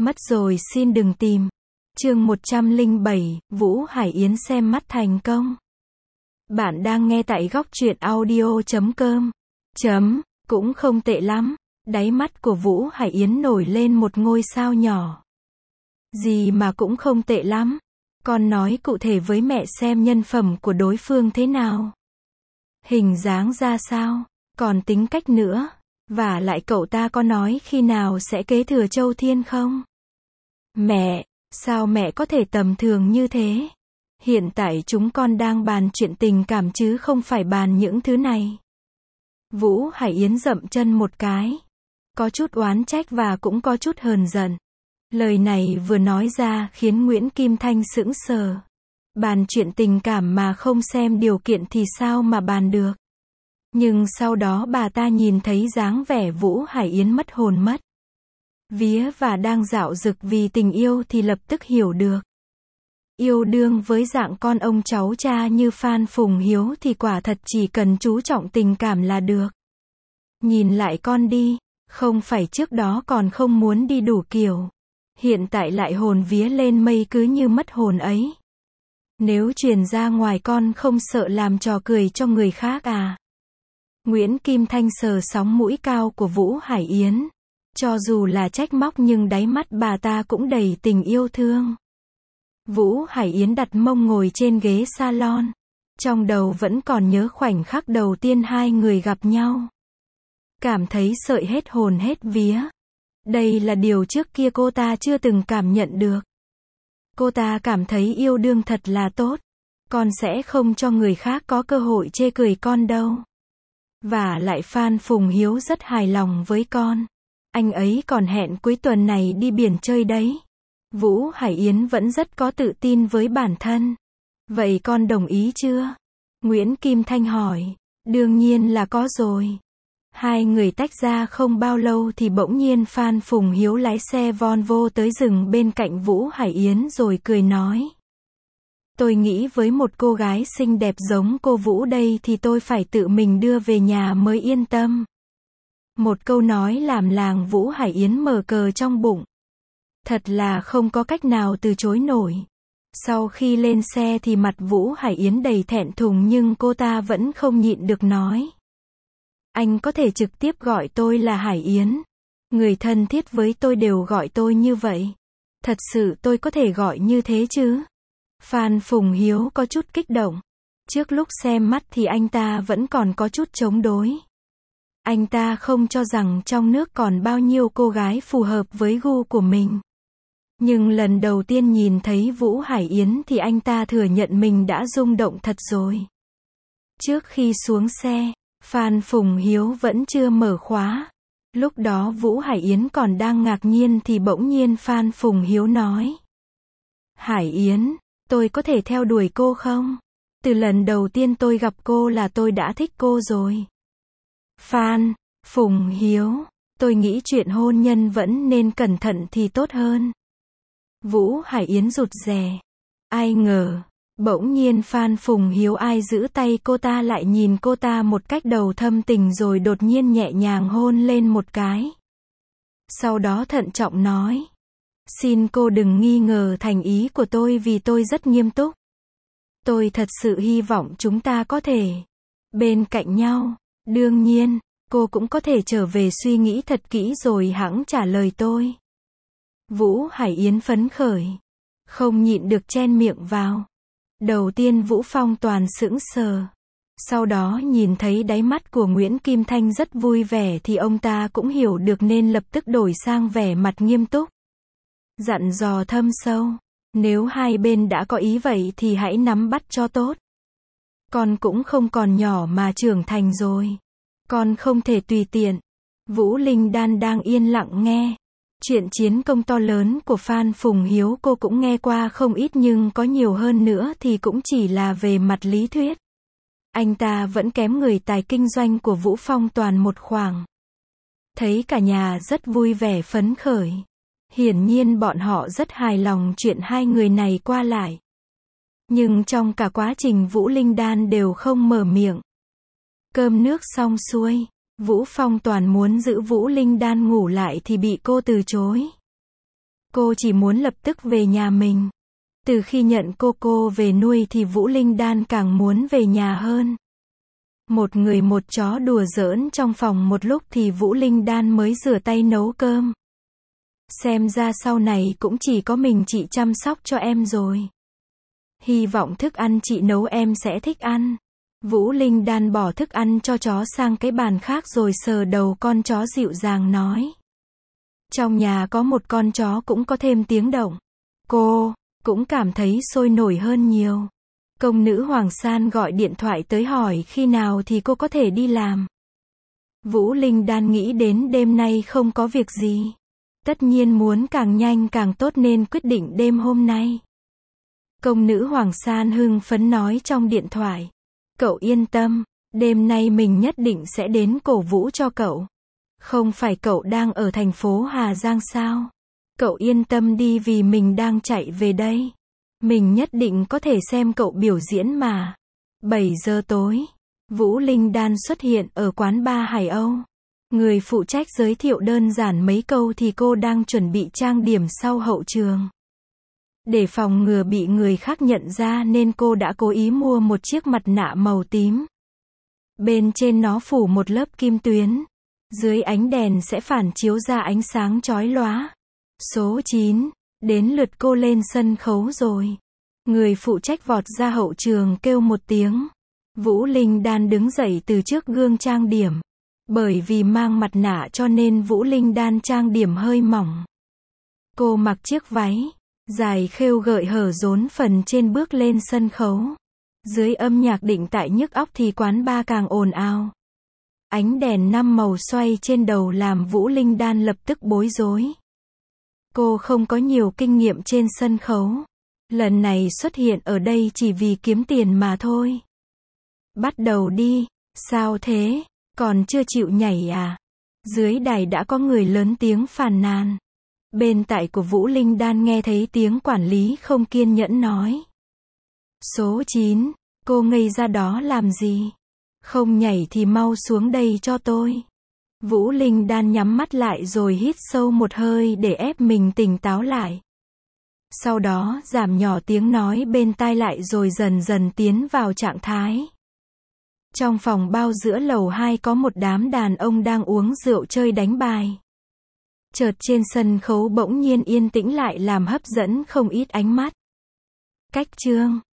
Mất rồi xin đừng tìm. Chương 107, Vũ Hải Yến xem mắt thành công. Bạn đang nghe tại góc truyện audio.com. Cũng không tệ lắm. Đáy mắt của Vũ Hải Yến nổi lên một ngôi sao nhỏ. Gì mà cũng không tệ lắm. Con nói cụ thể với mẹ xem nhân phẩm của đối phương thế nào. Hình dáng ra sao, còn tính cách nữa. Và lại cậu ta có nói khi nào sẽ kế thừa Châu Thiên không? Mẹ, sao mẹ có thể tầm thường như thế? Hiện tại chúng con đang bàn chuyện tình cảm chứ không phải bàn những thứ này. Vũ Hải Yến dậm chân một cái. Có chút oán trách và cũng có chút hờn giận. Lời này vừa nói ra khiến Nguyễn Kim Thanh sững sờ. Bàn chuyện tình cảm mà không xem điều kiện thì sao mà bàn được. Nhưng sau đó bà ta nhìn thấy dáng vẻ Vũ Hải Yến mất hồn mất vía và đang dạo dực vì tình yêu thì lập tức hiểu được. Yêu đương với dạng con ông cháu cha như Phan Phùng Hiếu thì quả thật chỉ cần chú trọng tình cảm là được. Nhìn lại con đi, không phải trước đó còn không muốn đi đủ kiểu. Hiện tại lại hồn vía lên mây cứ như mất hồn ấy. Nếu truyền ra ngoài con không sợ làm trò cười cho người khác à? Nguyễn Kim Thanh sờ sóng mũi cao của Vũ Hải Yến. Cho dù là trách móc nhưng đáy mắt bà ta cũng đầy tình yêu thương. Vũ Hải Yến đặt mông ngồi trên ghế salon. Trong đầu vẫn còn nhớ khoảnh khắc đầu tiên hai người gặp nhau. Cảm thấy sợi hết hồn hết vía. Đây là điều trước kia cô ta chưa từng cảm nhận được. Cô ta cảm thấy yêu đương thật là tốt. Con sẽ không cho người khác có cơ hội chê cười con đâu. Và lại Phan Phùng Hiếu rất hài lòng với con. Anh ấy còn hẹn cuối tuần này đi biển chơi đấy. Vũ Hải Yến vẫn rất có tự tin với bản thân. Vậy con đồng ý chưa? Nguyễn Kim Thanh hỏi. Đương nhiên là có rồi. Hai người tách ra không bao lâu thì bỗng nhiên Phan Phùng Hiếu lái xe Volvo tới dừng bên cạnh Vũ Hải Yến rồi cười nói. Tôi nghĩ với một cô gái xinh đẹp giống cô Vũ đây thì tôi phải tự mình đưa về nhà mới yên tâm. Một câu nói làm làng Vũ Hải Yến mở cờ trong bụng. Thật là không có cách nào từ chối nổi. Sau khi lên xe thì mặt Vũ Hải Yến đầy thẹn thùng nhưng cô ta vẫn không nhịn được nói. Anh có thể trực tiếp gọi tôi là Hải Yến. Người thân thiết với tôi đều gọi tôi như vậy. Thật sự tôi có thể gọi như thế chứ? Phan Phùng Hiếu có chút kích động. Trước lúc xem mắt thì anh ta vẫn còn có chút chống đối. Anh ta không cho rằng trong nước còn bao nhiêu cô gái phù hợp với gu của mình. Nhưng lần đầu tiên nhìn thấy Vũ Hải Yến thì anh ta thừa nhận mình đã rung động thật rồi. Trước khi xuống xe, Phan Phùng Hiếu vẫn chưa mở khóa. Lúc đó Vũ Hải Yến còn đang ngạc nhiên thì bỗng nhiên Phan Phùng Hiếu nói. Hải Yến, tôi có thể theo đuổi cô không? Từ lần đầu tiên tôi gặp cô là tôi đã thích cô rồi. Phan Phùng Hiếu, tôi nghĩ chuyện hôn nhân vẫn nên cẩn thận thì tốt hơn. Vũ Hải Yến rụt rè. Ai ngờ, bỗng nhiên Phan Phùng Hiếu ai giữ tay cô ta lại nhìn cô ta một cách đầu thâm tình rồi đột nhiên nhẹ nhàng hôn lên một cái. Sau đó thận trọng nói. Xin cô đừng nghi ngờ thành ý của tôi vì tôi rất nghiêm túc. Tôi thật sự hy vọng chúng ta có thể bên cạnh nhau. Đương nhiên, cô cũng có thể trở về suy nghĩ thật kỹ rồi hẵng trả lời tôi. Vũ Hải Yến phấn khởi. Không nhịn được chen miệng vào. Đầu tiên Vũ Phong Toàn sững sờ. Sau đó nhìn thấy đáy mắt của Nguyễn Kim Thanh rất vui vẻ thì ông ta cũng hiểu được nên lập tức đổi sang vẻ mặt nghiêm túc. Dặn dò thâm sâu. Nếu hai bên đã có ý vậy thì hãy nắm bắt cho tốt. Con cũng không còn nhỏ mà trưởng thành rồi. Con không thể tùy tiện. Vũ Linh Đan đang yên lặng nghe. Chuyện chiến công to lớn của Phan Phùng Hiếu cô cũng nghe qua không ít nhưng có nhiều hơn nữa thì cũng chỉ là về mặt lý thuyết. Anh ta vẫn kém người tài kinh doanh của Vũ Phong Toàn một khoảng. Thấy cả nhà rất vui vẻ phấn khởi. Hiển nhiên bọn họ rất hài lòng chuyện hai người này qua lại. Nhưng trong cả quá trình Vũ Linh Đan đều không mở miệng. Cơm nước xong xuôi, Vũ Phong Toàn muốn giữ Vũ Linh Đan ngủ lại thì bị cô từ chối. Cô chỉ muốn lập tức về nhà mình. Từ khi nhận cô về nuôi thì Vũ Linh Đan càng muốn về nhà hơn. Một người một chó đùa giỡn trong phòng một lúc thì Vũ Linh Đan mới rửa tay nấu cơm. Xem ra sau này cũng chỉ có mình chị chăm sóc cho em rồi. Hy vọng thức ăn chị nấu em sẽ thích ăn. Vũ Linh Đan bỏ thức ăn cho chó sang cái bàn khác rồi sờ đầu con chó dịu dàng nói. Trong nhà có một con chó cũng có thêm tiếng động. Cô cũng cảm thấy sôi nổi hơn nhiều. Công nữ Hoàng San gọi điện thoại tới hỏi khi nào thì cô có thể đi làm. Vũ Linh Đan nghĩ đến đêm nay không có việc gì. Tất nhiên muốn càng nhanh càng tốt nên quyết định đêm hôm nay. Công nữ Hoàng San hưng phấn nói trong điện thoại. Cậu yên tâm, đêm nay mình nhất định sẽ đến cổ vũ cho cậu. Không phải cậu đang ở thành phố Hà Giang sao? Cậu yên tâm đi vì mình đang chạy về đây. Mình nhất định có thể xem cậu biểu diễn mà. 7 giờ tối, Vũ Linh Đan xuất hiện ở quán bar Hải Âu. Người phụ trách giới thiệu đơn giản mấy câu thì cô đang chuẩn bị trang điểm sau hậu trường. Để phòng ngừa bị người khác nhận ra nên cô đã cố ý mua một chiếc mặt nạ màu tím. Bên trên nó phủ một lớp kim tuyến. Dưới ánh đèn sẽ phản chiếu ra ánh sáng chói lóa. Số 9, đến lượt cô lên sân khấu rồi. Người phụ trách vọt ra hậu trường kêu một tiếng. Vũ Linh Đan đứng dậy từ trước gương trang điểm. Bởi vì mang mặt nạ cho nên Vũ Linh Đan trang điểm hơi mỏng. Cô mặc chiếc váy dài khêu gợi hở rốn phần trên bước lên sân khấu. Dưới âm nhạc định tại nhức óc thì quán bar càng ồn ào. Ánh đèn 5 màu xoay trên đầu làm Vũ Linh Đan lập tức bối rối. Cô không có nhiều kinh nghiệm trên sân khấu. Lần này xuất hiện ở đây chỉ vì kiếm tiền mà thôi. Bắt đầu đi. Sao thế? Còn chưa chịu nhảy à? Dưới đài đã có người lớn tiếng phàn nàn. Bên tại của Vũ Linh Đan nghe thấy tiếng quản lý không kiên nhẫn nói. Số 9, cô ngây ra đó làm gì? Không nhảy thì mau xuống đây cho tôi. Vũ Linh Đan nhắm mắt lại rồi hít sâu một hơi để ép mình tỉnh táo lại. Sau đó giảm nhỏ tiếng nói bên tai lại rồi dần dần tiến vào trạng thái. Trong phòng bao giữa lầu 2 có một đám đàn ông đang uống rượu chơi đánh bài. Chợt trên sân khấu bỗng nhiên yên tĩnh lại làm hấp dẫn không ít ánh mắt. Cách chương